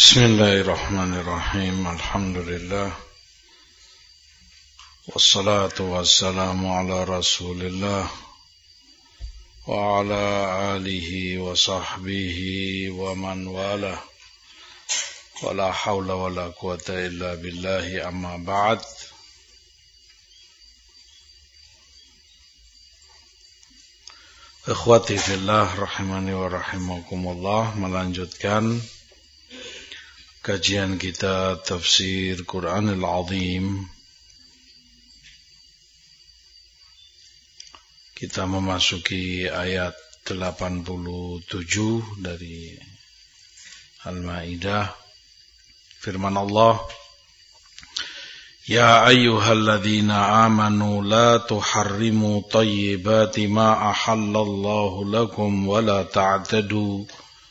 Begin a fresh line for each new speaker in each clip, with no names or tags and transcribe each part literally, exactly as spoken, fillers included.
Bismillahirrahmanirrahim. Alhamdulillah. Wassalatu wassalamu ala Rasulillah wa ala alihi wa sahbihi wa man wala. Wala hawla wala quwata illa billahi, amma ba'd. Ikhwati fillah rahimani wa rahimakumullah, melanjutkan kajian kita tafsir Quranul Azim. Kita memasuki ayat delapan puluh tujuh dari Al-Maidah. Firman Allah, Ya ayyuhalladzina amanu la tuharrimu tayyibati ma ahallallahu lakum wa la ta'tadu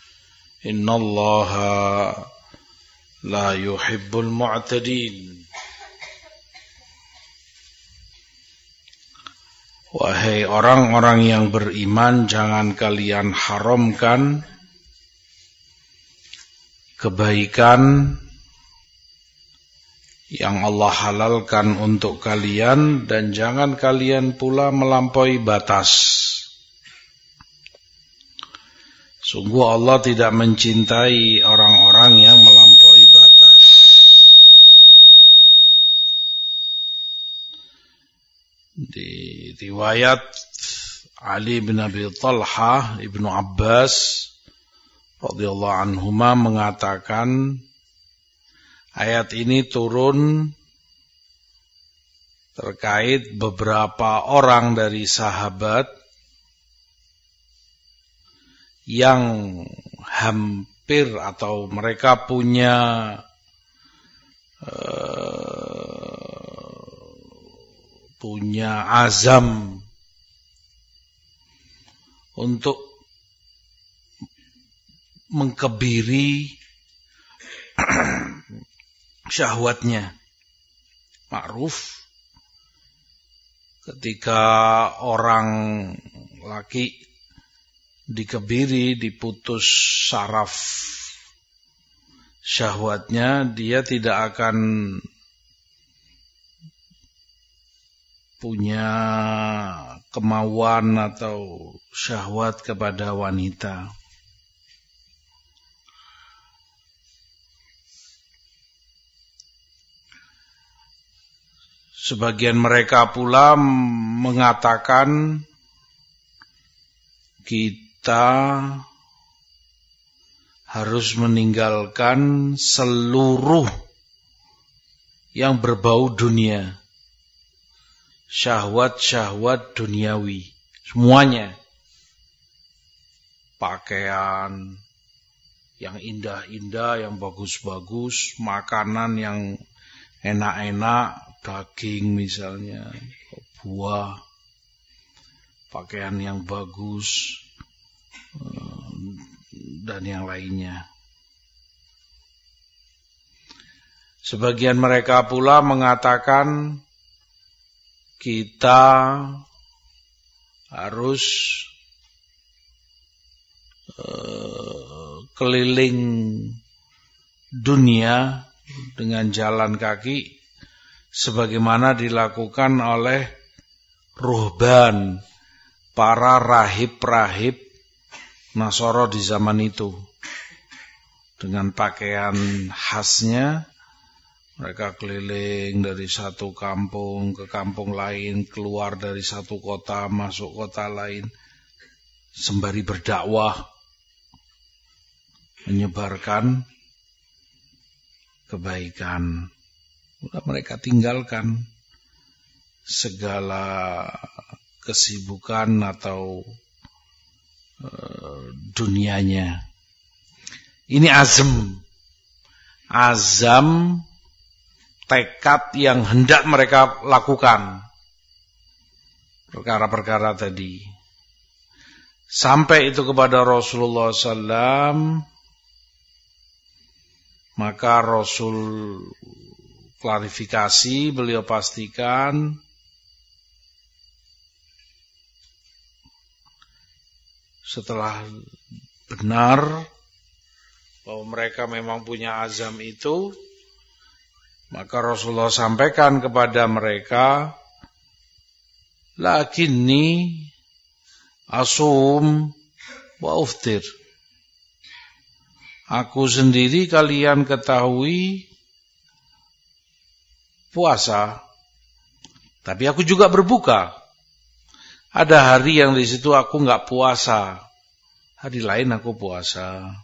innallaha la yuhibbul mu'tadin. Wahai orang-orang yang beriman, jangan kalian haramkan kebaikan yang Allah halalkan untuk kalian, dan jangan kalian pula melampaui batas. Sungguh Allah tidak mencintai orang-orang yang melampaui batas. Di riwayat Ali bin Abi Talha Ibnu Abbas radhiyallahu anhuma mengatakan, ayat ini turun terkait beberapa orang dari sahabat yang hampir atau mereka punya uh, punya azam untuk mengkebiri syahwatnya. Ma'ruf ketika orang laki dikebiri, diputus saraf syahwatnya, dia tidak akan punya kemauan atau syahwat kepada wanita. Sebagian mereka pula mengatakan, kita harus meninggalkan seluruh yang berbau dunia, syahwat-syahwat duniawi, semuanya. Pakaian yang indah-indah, yang bagus-bagus, makanan yang enak-enak, daging misalnya, buah, pakaian yang bagus, dan yang lainnya. Sebagian mereka pula mengatakan, kita harus uh, keliling dunia dengan jalan kaki sebagaimana dilakukan oleh ruhban, para rahib-rahib Nasara di zaman itu. Dengan pakaian khasnya, mereka keliling dari satu kampung ke kampung lain, keluar dari satu kota masuk kota lain, sembari berdakwah, menyebarkan kebaikan. Mereka tinggalkan segala kesibukan atau uh, dunianya. Ini azam, azam tekad yang hendak mereka lakukan, perkara-perkara tadi. Sampai itu kepada Rasulullah sallallahu alaihi wasallam, maka Rasul klarifikasi, beliau pastikan setelah benar bahwa mereka memang punya azam itu, maka Rasulullah sampaikan kepada mereka, lakinni asum wa uftir. Aku sendiri kalian ketahui puasa, tapi aku juga berbuka. Ada hari yang di situ aku enggak puasa, hari lain aku puasa.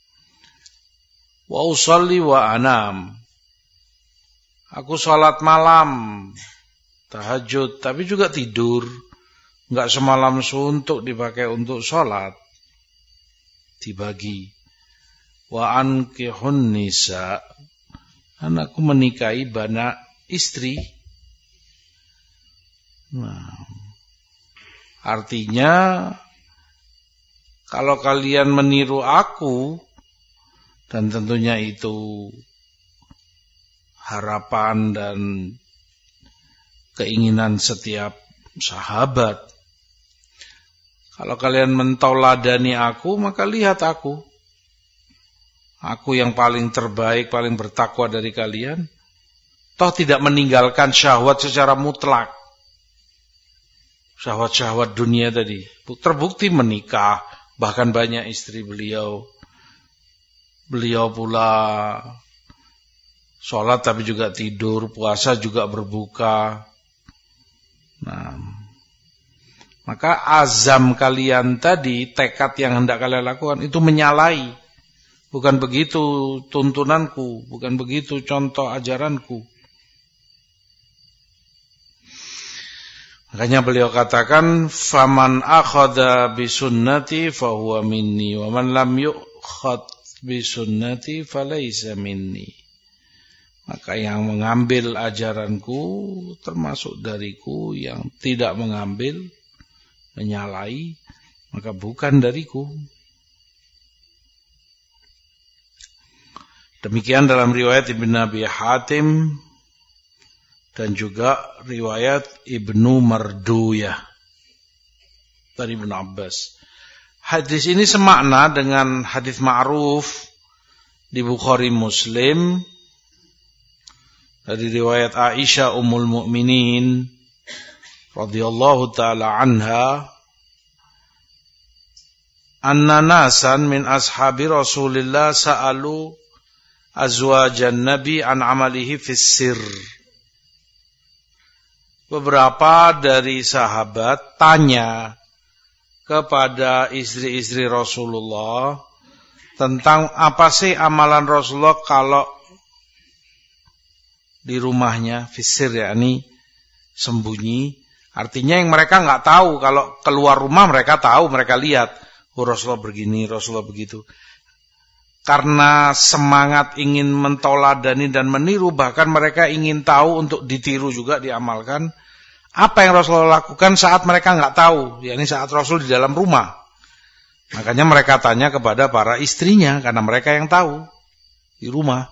Wa usalli wa anam. Aku sholat malam, tahajud, tapi juga tidur. Enggak semalam suntuk dipakai untuk sholat, dibagi. Wa ankihun nisa. Anakku menikahi banyak istri. Nah, artinya kalau kalian meniru aku, dan tentunya itu harapan dan keinginan setiap sahabat, kalau kalian mentauladani aku, maka lihat aku. Aku yang paling terbaik, paling bertakwa dari kalian. Toh tidak meninggalkan syahwat secara mutlak. Syahwat-syahwat dunia tadi. Terbukti menikah, bahkan banyak istri beliau. Beliau pula sholat tapi juga tidur, puasa juga berbuka. Nah, maka azam kalian tadi, tekad yang hendak kalian lakukan, itu menyalahi. Bukan begitu tuntunanku, bukan begitu contoh ajaranku. Makanya beliau katakan, faman akhadha bisunnati fahuwa minni, wa man lam yu'khad bisunnati falaysa minni. Maka yang mengambil ajaranku termasuk dariku, yang tidak mengambil, menyalahi, maka bukan dariku. Demikian dalam riwayat Ibn Abi Hatim dan juga riwayat Ibnu Marduyah dari Ibnu Abbas. Hadis ini semakna dengan hadis ma'ruf di Bukhari Muslim dari riwayat Aisyah Ummul Mukminin radhiyallahu taala anha, anna nasan min ashabi Rasulillah sa'alu azwajan Nabi an amalihi fis sir. Beberapa dari sahabat tanya kepada istri-istri Rasulullah tentang apa sih amalan Rasulullah kalau di rumahnya, fis sir, yakni sembunyi. Artinya yang mereka enggak tahu, kalau keluar rumah mereka tahu, mereka lihat, oh Rasulullah begini, Rasulullah begitu. Karena semangat ingin mentauladani dan meniru, bahkan mereka ingin tahu untuk ditiru juga, diamalkan. Apa yang Rasulullah lakukan saat mereka enggak tahu, yakni saat Rasul di dalam rumah. Makanya mereka tanya kepada para istrinya, karena mereka yang tahu di rumah.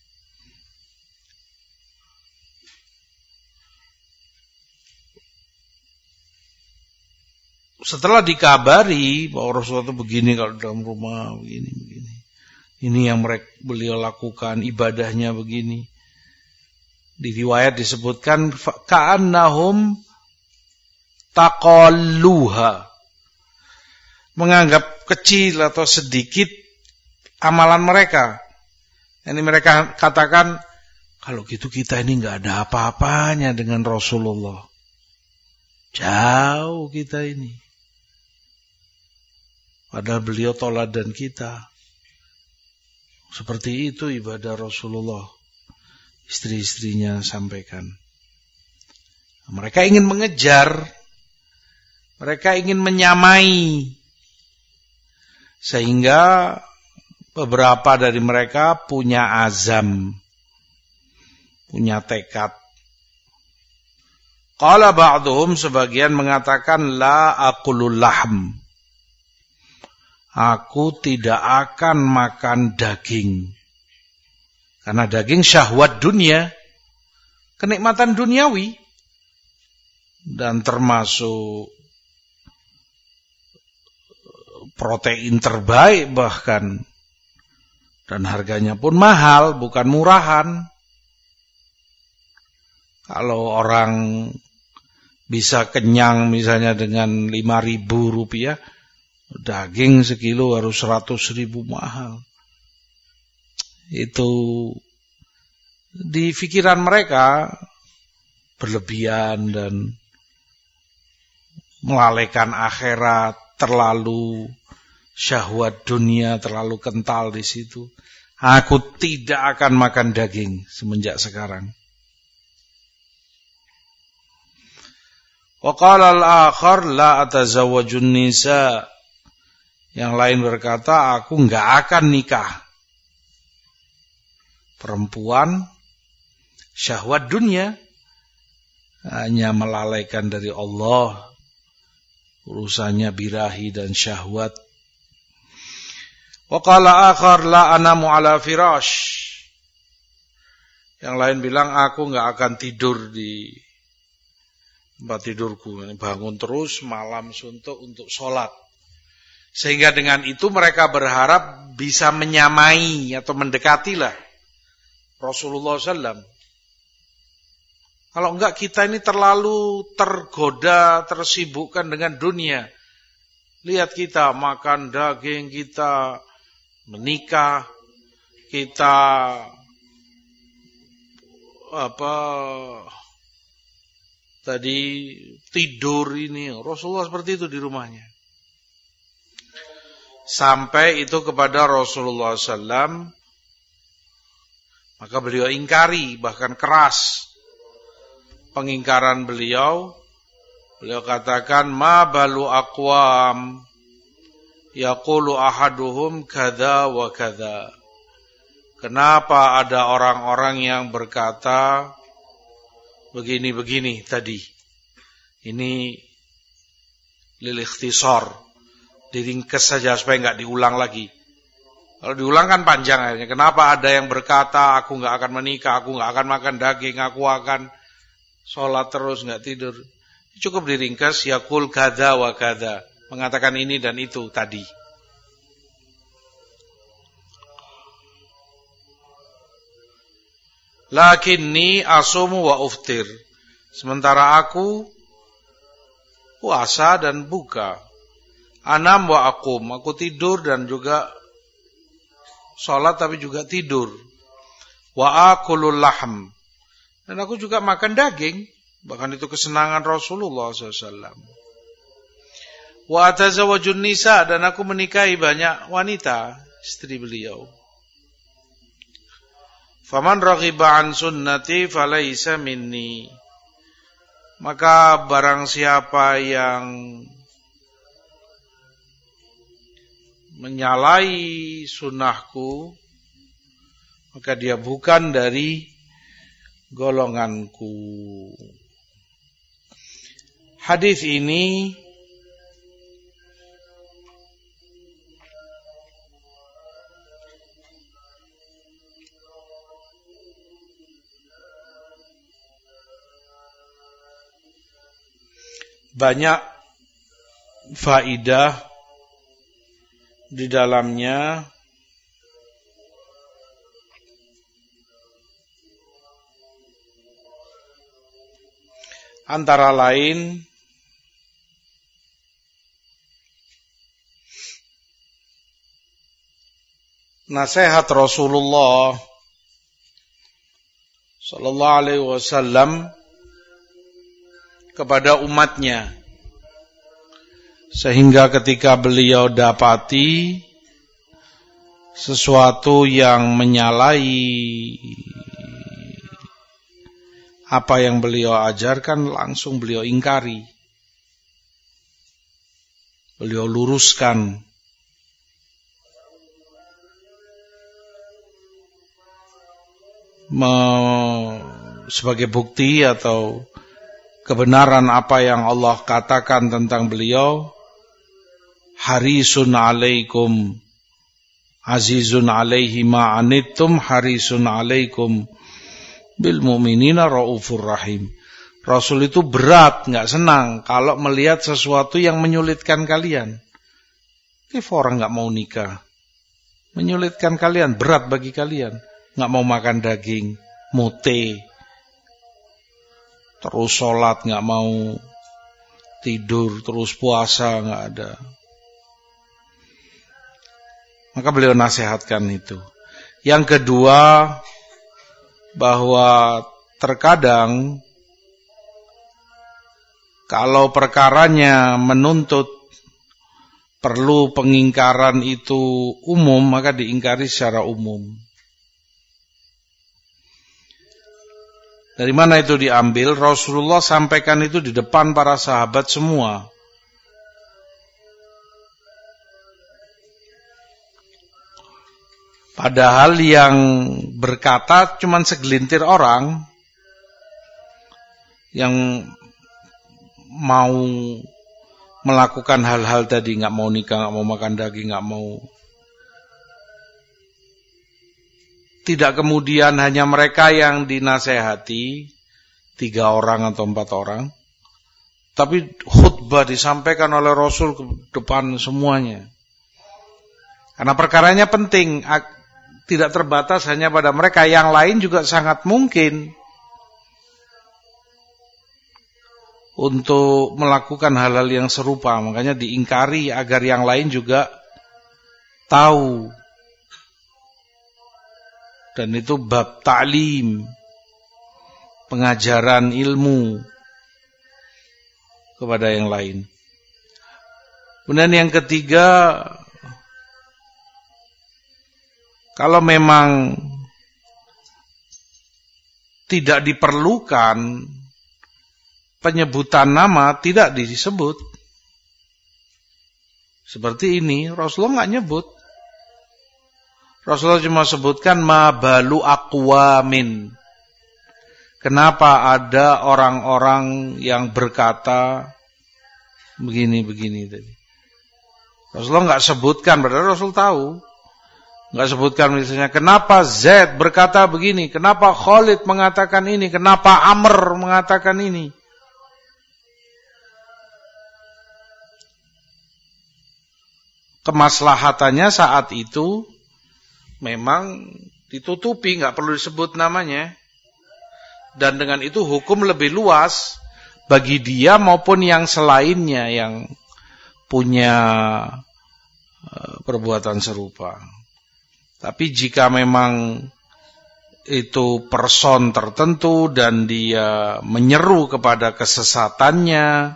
Setelah dikabari bahwa Rasulullah itu begini kalau dalam rumah, begini, begini. Ini yang mereka beliau lakukan, ibadahnya begini. Di riwayat disebutkan ka'annahum taqalluha, menganggap kecil atau sedikit amalan mereka. Ini mereka katakan, kalau gitu kita ini enggak ada apa-apanya dengan Rasulullah. Jauh kita ini. Padahal beliau toladan kita. Seperti itu ibadah Rasulullah. Istri-istrinya sampaikan. Mereka ingin mengejar. Mereka ingin menyamai. Sehingga beberapa dari mereka punya azam. Punya tekad. Qala ba'duhum, sebagian mengatakan la aqulul lahm. Aku tidak akan makan daging. Karena daging syahwat dunia, kenikmatan duniawi. Dan termasuk protein terbaik bahkan Dan harganya pun mahal, bukan murahan. Kalau orang bisa kenyang misalnya dengan lima ribu rupiah, daging sekilo harus seratus ribu mahal. Itu di pikiran mereka berlebihan dan melalaikan akhirat, terlalu syahwat dunia terlalu kental di situ. Aku tidak akan makan daging semenjak sekarang. Wa qala al-akhar la atazawwajun nisa. Yang lain berkata, aku enggak akan nikah. Perempuan syahwat dunia, hanya melalaikan dari Allah, urusannya birahi dan syahwat. Wa qala akhar la anamu ala firash. Yang lain bilang, aku enggak akan tidur di tempat tidurku, bangun terus malam suntuk untuk sholat. Sehingga dengan itu mereka berharap bisa menyamai atau mendekatilah Rasulullah shallallahu alaihi wasallam. Kalau enggak, kita ini terlalu tergoda, tersibukkan dengan dunia. Lihat kita makan daging, kita menikah, kita apa tadi tidur ini. Rasulullah seperti itu di rumahnya. Sampai itu kepada Rasulullah shallallahu alaihi wasallam, maka beliau ingkari, bahkan keras pengingkaran beliau. Beliau katakan, ma balu aqwam yaqulu ahaduhum kadza wa kadza. Kenapa ada orang-orang yang berkata begini-begini tadi? Ini lil ikhtisar, diringkes saja supaya enggak diulang lagi. Kalau diulang kan panjang akhirnya. Kenapa ada yang berkata aku enggak akan menikah, aku enggak akan makan daging, aku akan sholat terus enggak tidur. Cukup diringkas, yaqul kadza wa kadza, mengatakan ini dan itu tadi. Lakinni asumu wa uftir. Sementara aku puasa dan buka. Anam wa aqum, aku tidur dan juga sholat tapi juga tidur. Wa akulul lahm, dan aku juga makan daging. Bahkan itu kesenangan Rasulullah shallallahu alaihi wasallam. Wa atazawwajun nisa, dan aku menikahi banyak wanita, istri beliau. Faman raghiba an sunnati falaysa minni. Maka barang siapa yang menyalahi sunnahku, maka dia bukan dari golonganku. Hadis ini banyak faidah di dalamnya. Antara lain nasihat Rasulullah sallallahu alaihi wasallam kepada umatnya, sehingga ketika beliau dapati sesuatu yang menyalahi apa yang beliau ajarkan, langsung beliau ingkari, beliau luruskan. Me, sebagai bukti atau kebenaran apa yang Allah katakan tentang beliau, harisun alaikum azizun alaihi ma anittum harisun alaikum bil mu'minina raufur rahim. Rasul itu berat, enggak senang kalau melihat sesuatu yang menyulitkan kalian. Kenapa orang enggak mau nikah? Menyulitkan kalian, berat bagi kalian. Nggak mau makan daging, mute. Terus sholat, nggak mau tidur, terus puasa, nggak ada. Maka beliau nasihatkan itu. Yang kedua, bahwa terkadang kalau perkaranya menuntut perlu pengingkaran itu umum, maka diingkari secara umum. Dari mana itu diambil? Rasulullah sampaikan itu di depan para sahabat semua. Padahal yang berkata cuma segelintir orang yang mau melakukan hal-hal tadi, nggak mau nikah, nggak mau makan daging, nggak mau. Tidak kemudian hanya mereka yang dinasehati, tiga orang atau empat orang, tapi khutbah disampaikan oleh Rasul ke depan semuanya. Karena perkaranya penting, tidak terbatas hanya pada mereka, yang lain juga sangat mungkin untuk melakukan hal-hal yang serupa. Makanya diingkari agar yang lain juga tahu. Dan itu bab ta'lim, pengajaran ilmu kepada yang lain. Kemudian yang ketiga, kalau memang tidak diperlukan penyebutan nama, tidak disebut. Seperti ini, Rasulullah nggak nyebut. Rasulullah cuma sebutkan ma balu aqwamin. Kenapa ada orang-orang yang berkata begini-begini tadi. Rasulullah nggak sebutkan, padahal Rasul tahu. Nggak sebutkan misalnya kenapa Zaid berkata begini, kenapa Khalid mengatakan ini, kenapa Amr mengatakan ini. Kemaslahatannya saat itu memang ditutupi, nggak perlu disebut namanya. Dan dengan itu hukum lebih luas bagi dia maupun yang selainnya yang punya uh, perbuatan serupa. Tapi jika memang itu person tertentu dan dia menyeru kepada kesesatannya,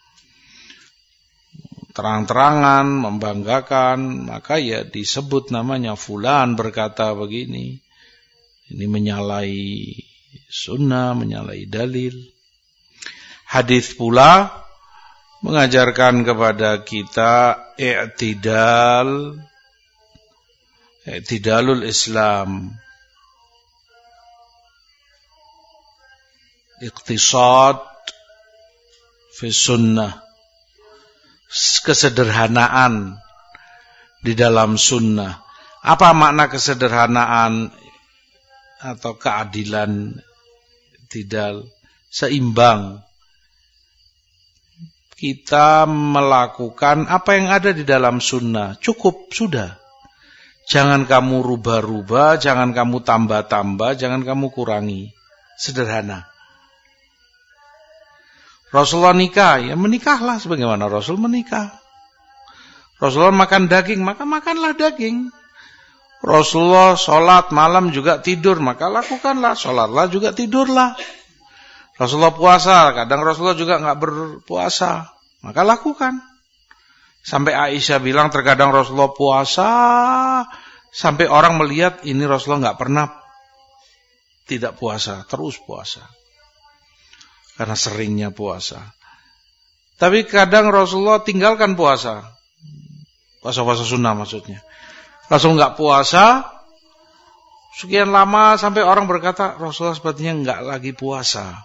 terang-terangan, membanggakan, maka ya disebut namanya, fulan berkata begini. Ini menyalahi sunnah, menyalahi dalil. Hadis pula mengajarkan kepada kita i'tidal, i'tidalul Islam, iqtisad fi sunnah, kesederhanaan di dalam sunnah. Apa makna kesederhanaan atau keadilan? Tidak seimbang. Kita melakukan apa yang ada di dalam sunnah, cukup, sudah. Jangan kamu rubah-rubah, jangan kamu tambah-tambah, jangan kamu kurangi. Sederhana. Rasulullah nikah, ya menikahlah sebagaimana Rasul menikah. Rasulullah makan daging, maka makanlah daging. Rasulullah sholat malam juga tidur, maka lakukanlah. Sholatlah juga tidurlah. Rasulullah puasa, kadang Rasulullah juga nggak berpuasa, maka lakukan. Sampai Aisyah bilang terkadang Rasulullah puasa, sampai orang melihat ini Rasulullah nggak pernah tidak puasa, terus puasa. Karena seringnya puasa. Tapi kadang Rasulullah tinggalkan puasa. Puasa-puasa sunnah maksudnya. Rasul nggak puasa, sekian lama sampai orang berkata, Rasulullah sepertinya nggak lagi puasa.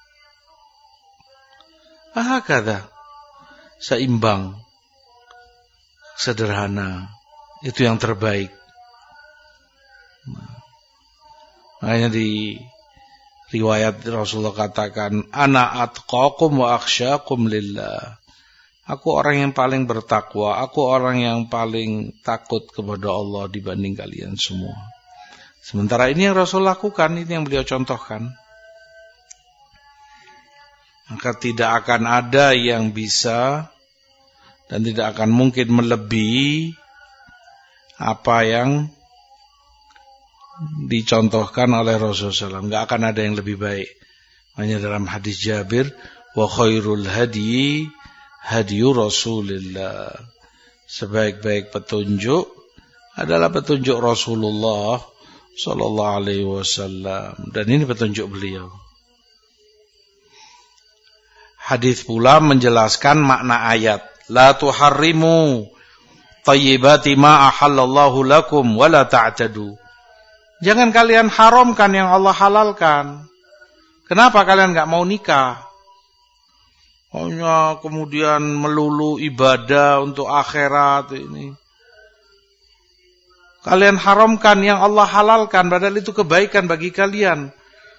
Ah, kata, seimbang, sederhana, itu yang terbaik. Nah, makanya di riwayat Rasulullah katakan, ana atqakum wa akhsyakum lillah. Aku orang yang paling bertakwa, aku orang yang paling takut kepada Allah dibanding kalian semua. Sementara ini yang Rasul lakukan, ini yang beliau contohkan. Maka tidak akan ada yang bisa dan tidak akan mungkin melebihi apa yang dicontohkan oleh Rasulullah shallallahu alaihi wasallam. Tidak akan ada yang lebih baik. Hanya dalam hadis Jabir, wa khairul hadi hadiyu Rasulillah. Sebaik-baik petunjuk adalah petunjuk Rasulullah sallallahu alaihi wasallam, dan ini petunjuk beliau. Hadis pula menjelaskan makna ayat, la tuharrimu thayyibati ma ahallallahu lakum wa la ta'tadu. Jangan kalian haramkan yang Allah halalkan. Kenapa kalian enggak mau nikah? Hanya kemudian melulu ibadah untuk akhirat ini. Kalian haramkan yang Allah halalkan, padahal itu kebaikan bagi kalian.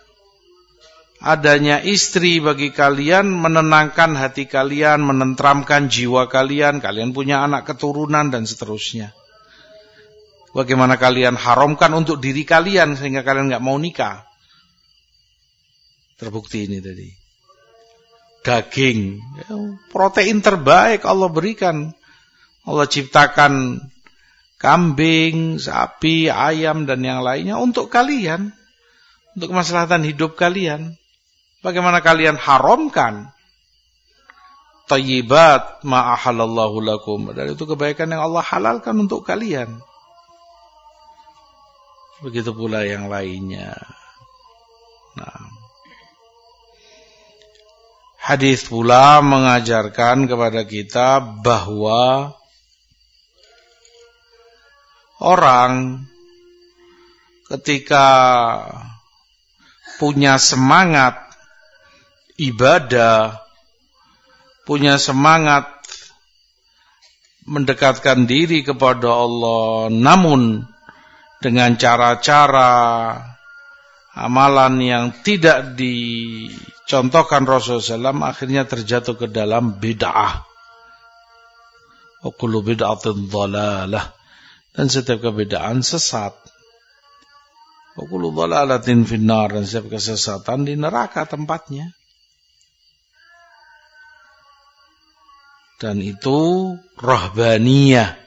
Adanya istri bagi kalian menenangkan hati kalian, menenteramkan jiwa kalian, kalian punya anak keturunan dan seterusnya. Bagaimana kalian haramkan untuk diri kalian sehingga kalian enggak mau nikah? Terbukti ini tadi. Daging, protein terbaik Allah berikan. Allah ciptakan kambing, sapi, ayam dan yang lainnya untuk kalian, untuk kemaslahatan hidup kalian. Bagaimana kalian haramkan thayyibat ma ahallallahu lakum? Dan itu kebaikan yang Allah halalkan untuk kalian. Begitu pula yang lainnya. Nah, hadis pula mengajarkan kepada kita bahwa orang ketika punya semangat ibadah, punya semangat mendekatkan diri kepada Allah, namun dengan cara-cara amalan yang tidak dicontohkan Rasulullah shallallahu alaihi wasallam, akhirnya terjatuh ke dalam bid'ah. Wa kullu bid'atin dhalalah. Dan setiap kebedaan sesat. Wa kullu dhalalatin finnar, dan setiap kesesatan di neraka tempatnya. Dan itu rahbaniyah.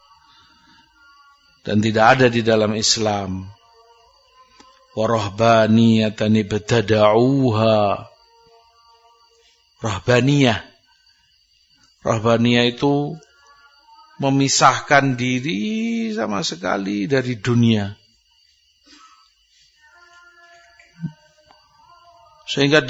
Dan tidak ada di dalam Islam. Wa rahbaniyatan ibtada'uha. Rahbaniyah. Rahbaniyah itu memisahkan diri sama sekali dari dunia. Sehingga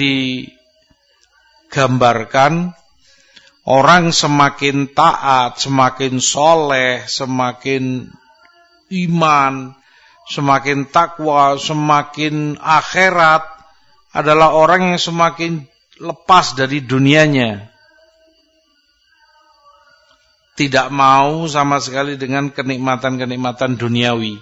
digambarkan orang semakin taat, semakin soleh, semakin iman, semakin takwa, semakin akhirat adalah orang yang semakin lepas dari dunianya. Tidak mau sama sekali dengan kenikmatan-kenikmatan duniawi.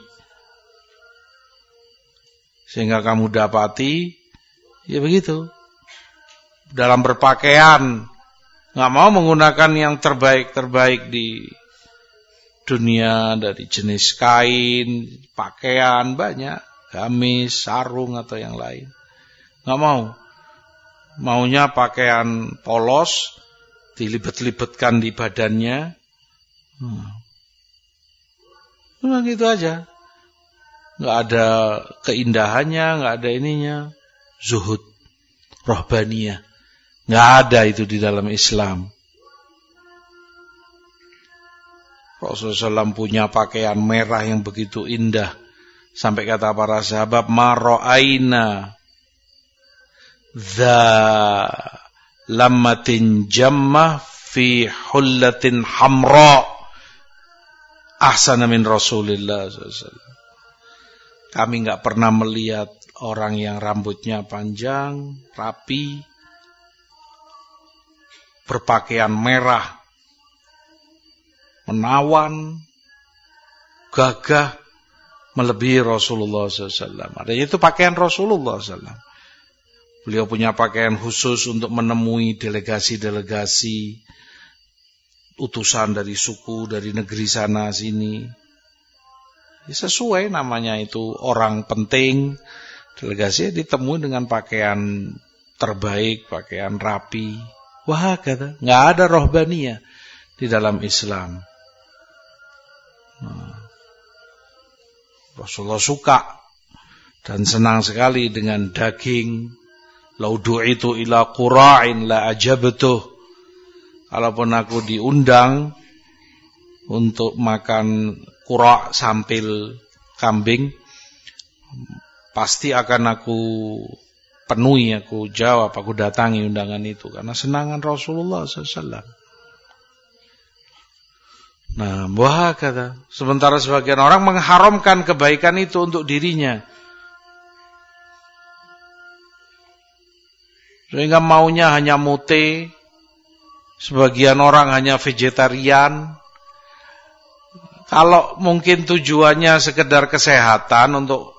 Sehingga kamu dapati, ya begitu. Dalam berpakaian, nggak mau menggunakan yang terbaik-terbaik di dunia, dari jenis kain, pakaian banyak, gamis, sarung atau yang lain. Nggak mau. Maunya pakaian polos, dilibet-libetkan di badannya. Hmm. Memang gitu aja. Nggak ada keindahannya, nggak ada ininya. Zuhud, rahbaniyah. Nggak ada itu di dalam Islam. Rasulullah shallallahu alaihi wasallam punya pakaian merah yang begitu indah. Sampai kata para sahabat, ma ra'aina dha lammatin jammah fi hullatin hamra ahsana min Rasulillah sallallahu alaihi wasallam. Kami enggak pernah melihat orang yang rambutnya panjang, rapi, berpakaian merah, menawan, gagah, melebihi Rasulullah sallallahu alaihi wasallam. Adanya itu pakaian Rasulullah sallallahu alaihi wasallam. Beliau punya pakaian khusus untuk menemui delegasi-delegasi utusan dari suku, dari negeri sana sini. Ya, sesuai namanya itu orang penting, delegasi ditemui dengan pakaian terbaik, pakaian rapi. Wah, kata, nggak ada rohbaniyah di dalam Islam. Nah, Rasulullah suka dan senang sekali dengan daging. Lau du'itu ila qura'in la ajabtuh. Kalaupun aku diundang untuk makan qura' sampil kambing, pasti akan aku penuhi, aku jawab, aku datangi undangan itu. Karena senangan Rasulullah sallallahu alaihi wasallam. Nah, wah kata, sementara sebagian orang mengharamkan kebaikan itu untuk dirinya. Sehingga maunya hanya mute, sebagian orang hanya vegetarian. Kalau mungkin tujuannya sekedar kesehatan untuk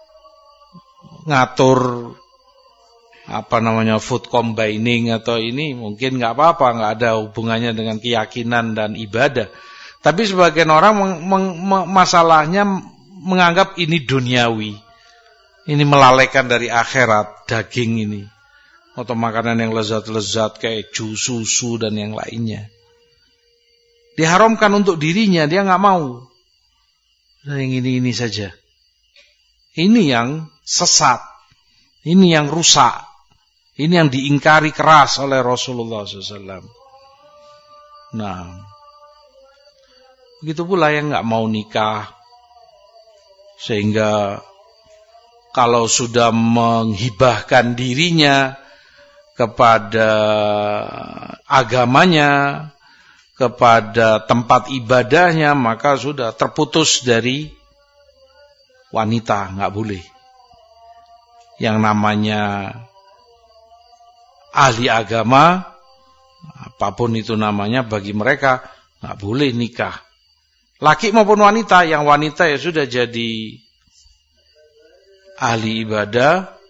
ngatur apa namanya food combining atau ini, mungkin nggak apa-apa, nggak ada hubungannya dengan keyakinan dan ibadah. Tapi sebagian orang meng, meng, masalahnya menganggap ini duniawi, ini melalaikan dari akhirat, daging ini. Atau makanan yang lezat-lezat kayak jus, susu dan yang lainnya. Diharamkan untuk dirinya, dia nggak mau. Nah, yang ini-ini saja. Ini yang sesat. Ini yang rusak. Ini yang diingkari keras oleh Rasulullah shallallahu alaihi wasallam. Nah, begitu pula yang nggak mau nikah. Sehingga kalau sudah menghibahkan dirinya kepada agamanya, kepada tempat ibadahnya, maka sudah terputus dari wanita, nggak boleh. Yang namanya ahli agama, apapun itu namanya, bagi mereka nggak boleh nikah. Laki maupun wanita, yang wanita ya sudah jadi ahli ibadah,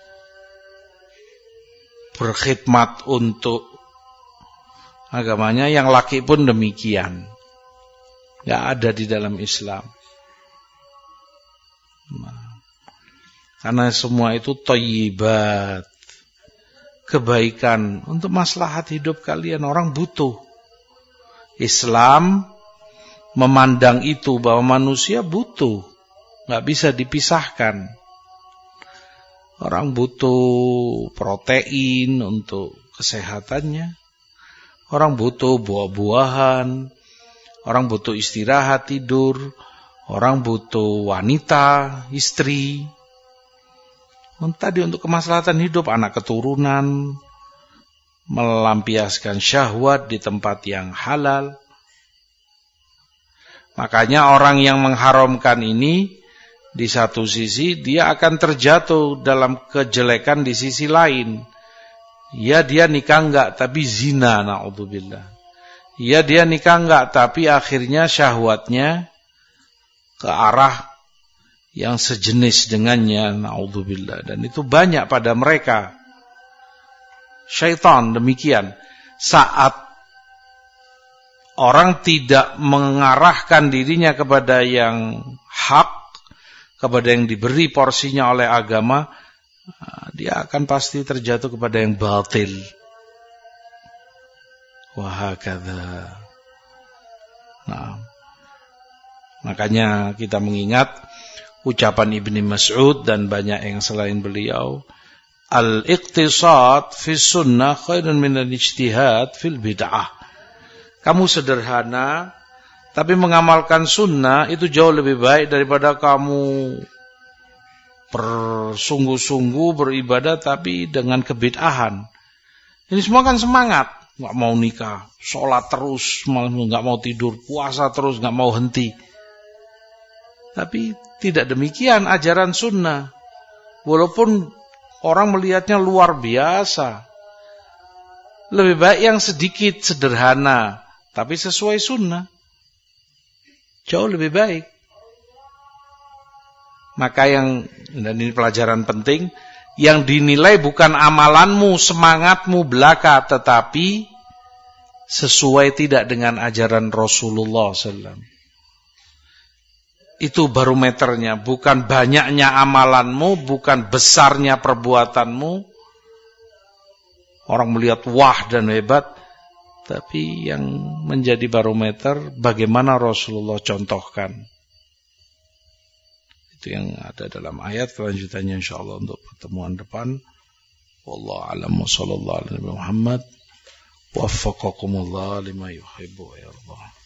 berkhidmat untuk agamanya, yang laki pun demikian. Gak ada di dalam Islam. Nah, karena semua itu thayyibat, kebaikan untuk maslahat hidup kalian. Orang butuh. Islam memandang itu bahwa manusia butuh, gak bisa dipisahkan. Orang butuh protein untuk kesehatannya. Orang butuh buah-buahan. Orang butuh istirahat, tidur. Orang butuh wanita, istri. Tadi untuk kemaslahatan hidup, anak keturunan. Melampiaskan syahwat di tempat yang halal. Makanya orang yang mengharamkan ini, di satu sisi dia akan terjatuh dalam kejelekan di sisi lain. Ya dia nikah enggak tapi zina, na'udzubillah. Ya dia nikah enggak tapi akhirnya syahwatnya ke arah yang sejenis dengannya, na'udzubillah. Dan itu banyak pada mereka. Syaitan demikian. Saat orang tidak mengarahkan dirinya kepada yang hak, kepada yang diberi porsinya oleh agama, dia akan pasti terjatuh kepada yang batil. Wahakadha. Nah, makanya kita mengingat ucapan Ibnu Mas'ud dan banyak yang selain beliau, al-iqtisad fi sunnah khairun min al-ijtihad fil bid'ah. Kamu sederhana tapi mengamalkan sunnah itu jauh lebih baik daripada kamu bersungguh-sungguh beribadah tapi dengan kebid'ahan. Ini semua kan semangat, nggak mau nikah, sholat terus, nggak mau tidur, puasa terus, nggak mau henti. Tapi tidak demikian ajaran sunnah. Walaupun orang melihatnya luar biasa, lebih baik yang sedikit sederhana tapi sesuai sunnah. Jauh lebih baik. Maka yang, dan ini pelajaran penting, yang dinilai bukan amalanmu, semangatmu belaka, tetapi sesuai tidak dengan ajaran Rasulullah sallallahu alaihi wasallam. Itu barometernya, bukan banyaknya amalanmu, bukan besarnya perbuatanmu. Orang melihat wah dan hebat, tapi yang menjadi barometer bagaimana Rasulullah contohkan. Itu yang ada dalam ayat, kelanjutannya insyaallah untuk pertemuan depan. Wallahu a'lam wa sallallahu alaihi wa sallam Muhammad waffaqakumullah lima yuhibbu wa yarda.